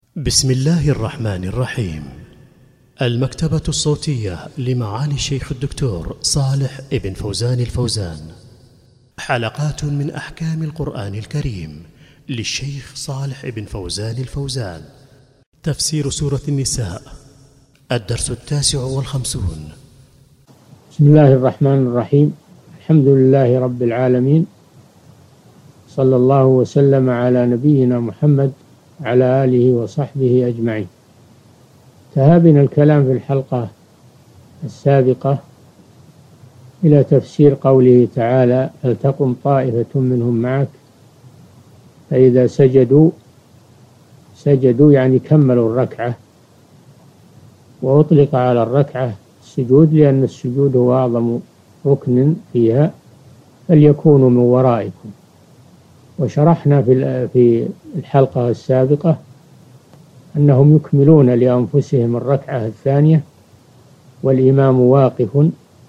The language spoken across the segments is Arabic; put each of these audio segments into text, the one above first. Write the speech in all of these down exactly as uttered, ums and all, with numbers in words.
بسم الله الرحمن الرحيم. المكتبة الصوتية لمعالي الشيخ الدكتور صالح ابن فوزان الفوزان، حلقات من أحكام القرآن الكريم للشيخ صالح ابن فوزان الفوزان. تفسير سورة النساء، الدرس التاسع والخمسون. بسم الله الرحمن الرحيم. الحمد لله رب العالمين، صلى الله وسلم على نبينا محمد على آله وصحبه أجمعين. انتهى بنا الكلام في الحلقة السابقة إلى تفسير قوله تعالى: فلتقم طائفة منهم معك فإذا سجدوا سجدوا يعني كملوا الركعة، وأطلق على الركعة السجود لأن السجود هو أعظم ركن فيها، فليكونوا من ورائكم. وشرحنا في الحلقة السابقة أنهم يكملون لأنفسهم الركعة الثانية والإمام واقف،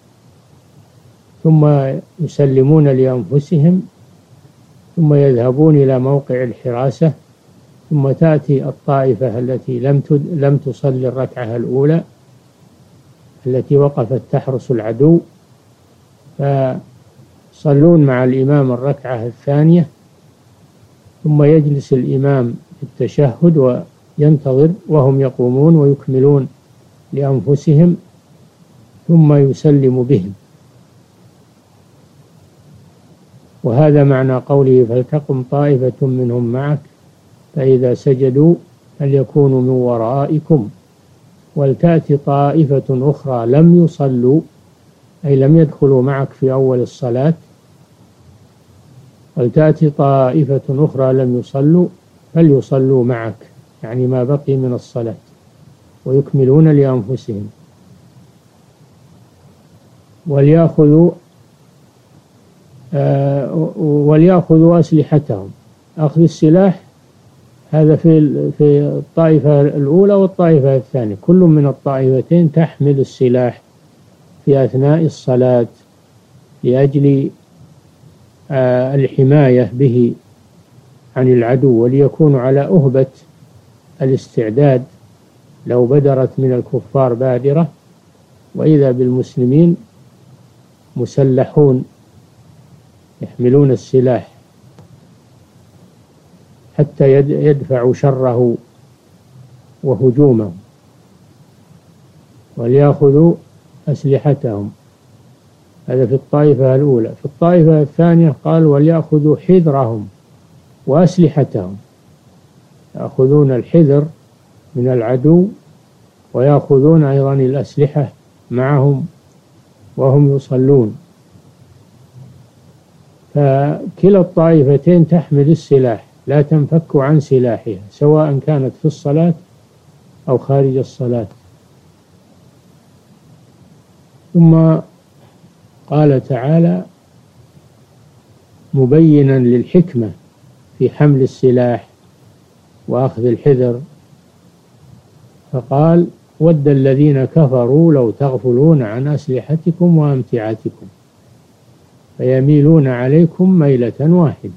ثم يسلمون لأنفسهم، ثم يذهبون إلى موقع الحراسة، ثم تأتي الطائفة التي لم لم تصلي الركعة الأولى التي وقفت تحرس العدو، فصلون مع الإمام الركعة الثانية، ثم يجلس الإمام في التشهد وينتظر وهم يقومون ويكملون لأنفسهم، ثم يسلم بهم. وهذا معنى قوله: فلتقم طائفة منهم معك فإذا سجدوا فليكونوا من ورائكم ولتأتي طائفة أخرى لم يصلوا، أي لم يدخلوا معك في أول الصلاة، ولتأتي طائفة أخرى لم يصلوا فليصلوا معك، يعني ما بقي من الصلاة، ويكملون لأنفسهم. وليأخذوا آه وليأخذوا أسلحتهم. أخذ السلاح هذا في في الطائفة الأولى والطائفة الثانية، كل من الطائفتين تحمل السلاح في أثناء الصلاة لأجل آه الحماية به عن العدو، وليكونوا على أهبة الاستعداد لو بدرت من الكفار بادرة، وإذا بالمسلمين مسلحون يحملون السلاح حتى يدفعوا شره وهجومه. وليأخذوا أسلحتهم، هذا في الطائفة الأولى. في الطائفة الثانية قال: وليأخذوا حذرهم وأسلحتهم، يأخذون الحذر من العدو ويأخذون أيضا الأسلحة معهم وهم يصلون. فكلا الطائفتين تحمل السلاح، لا تنفك عن سلاحها سواء كانت في الصلاة أو خارج الصلاة. ثم قال تعالى مبينا للحكمة في حمل السلاح وأخذ الحذر، فقال: ود الذين كفروا لو تغفلون عن أسلحتكم وأمتعتكم فيميلون عليكم ميلة واحدة.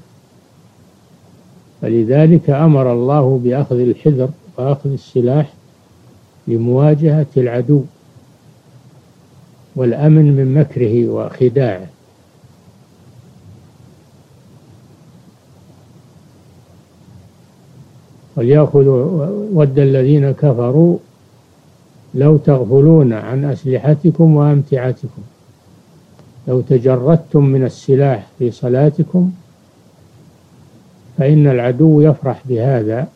فلذلك أمر الله بأخذ الحذر وأخذ السلاح لمواجهة العدو والأمن من مكره وخداعه. وليأخذوا ود الذين كفروا لو تغفلون عن أسلحتكم وأمتعتكم، لو تجردتم من السلاح في صلاتكم، فإن العدو يفرح بهذا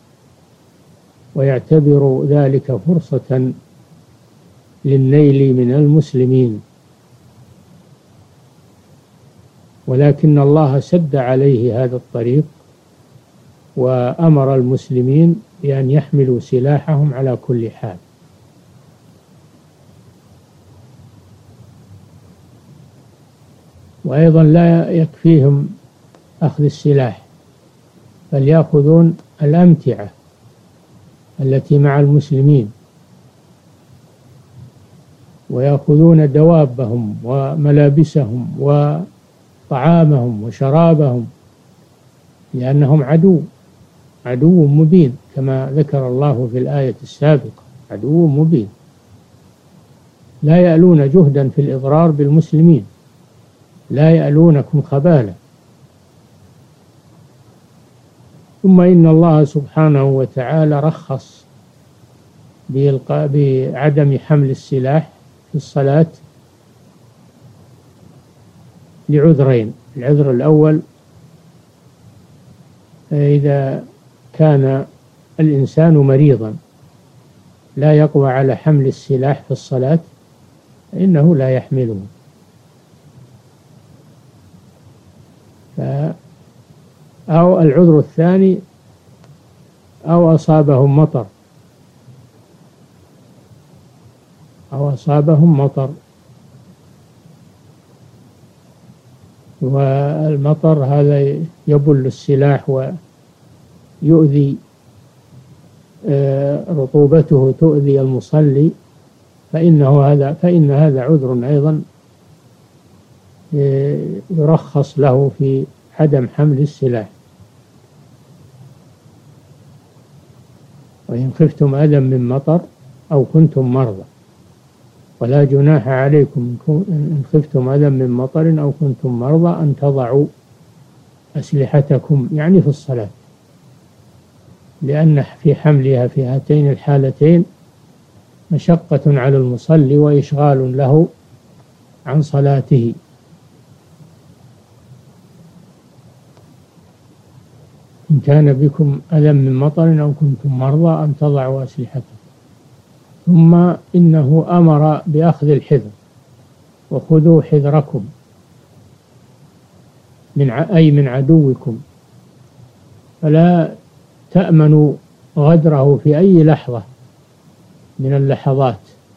ويعتبر ذلك فرصة للنيل من المسلمين، ولكن الله سد عليه هذا الطريق وأمر المسلمين بأن يحملوا سلاحهم على كل حال. وأيضا لا يكفيهم أخذ السلاح، بل يأخذون الأمتعة التي مع المسلمين، ويأخذون دوابهم وملابسهم وطعامهم وشرابهم، لأنهم عدو عدو مبين كما ذكر الله في الآية السابقة، عدو مبين لا يألون جهدا في الإضرار بالمسلمين، لا يألونكم خبالا. ثم إن الله سبحانه وتعالى رخص بعدم حمل السلاح في الصلاة لعذرين. العذر الأول إذا كان الإنسان مريضا لا يقوى على حمل السلاح في الصلاة فإنه لا يحمله. أو العذر الثاني أو أصابهم مطر أو أصابهم مطر والمطر هذا يبل السلاح ويؤذي، رطوبته تؤذي المصلي، فإنه هذا فإن هذا عذر أيضا يرخص له في عدم حمل السلاح. وإن خفتم أذى من مطر أو كنتم مرضى، ولا جناح عليكم إن خفتم أذى من مطر أو كنتم مرضى أن تضعوا أسلحتكم، يعني في الصلاة، لأن في حملها في هاتين الحالتين مشقة على المصلي وإشغال له عن صلاته. إن كان بكم أذى من مطر أو كنتم مرضى أن تضعوا أسلحتكم. ثم إنه أمر بأخذ الحذر، وخذوا حذركم من أي من عدوكم، فلا تأمنوا غدره في أي لحظة من اللحظات،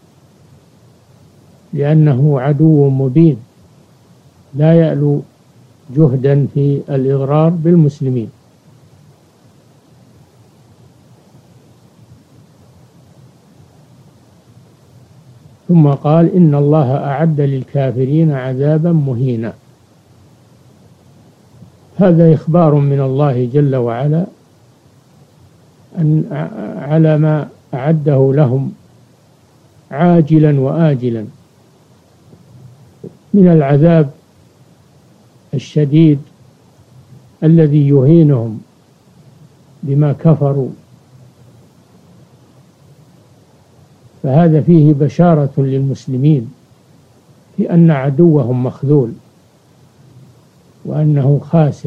لأنه عدو مبين لا يألو جهدا في الإضرار بالمسلمين. ثم قال إن الله أعد للكافرين عذابا مهينا. هذا إخبار من الله جل وعلا أن على ما أعده لهم عاجلا وآجلا من العذاب الشديد الذي يهينهم بما كفروا. فهذا فيه بشارة للمسلمين بأن عدوهم مخذول وأنه خاسر،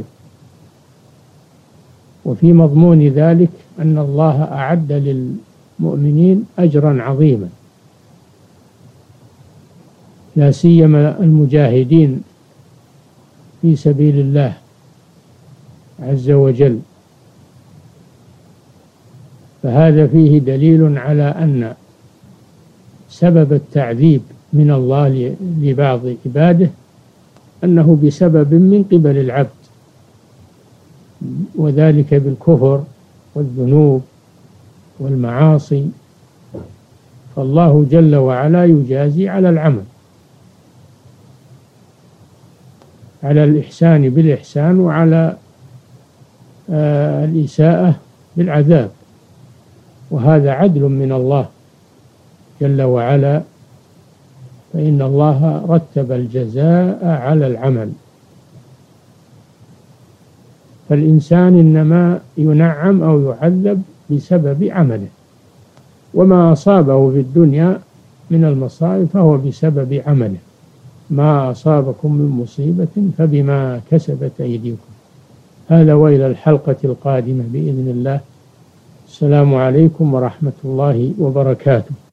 وفي مضمون ذلك أن الله أعد للمؤمنين أجرا عظيما، لا سيما المجاهدين في سبيل الله عز وجل. فهذا فيه دليل على أن سبب التعذيب من الله لبعض عباده أنه بسبب من قبل العبد، وذلك بالكفر والذنوب والمعاصي، فالله جل وعلا يجازي على العمل، على الإحسان بالإحسان وعلى آه الإساءة بالعذاب، وهذا عدل من الله جل وعلا، فإن الله رتب الجزاء على العمل. فالإنسان إنما ينعم أو يعذب بسبب عمله، وما أصابه في الدنيا من المصائب فهو بسبب عمله. ما أصابكم من مصيبة فبما كسبت أيديكم. هذا وإلى الحلقة القادمة بإذن الله. السلام عليكم ورحمة الله وبركاته.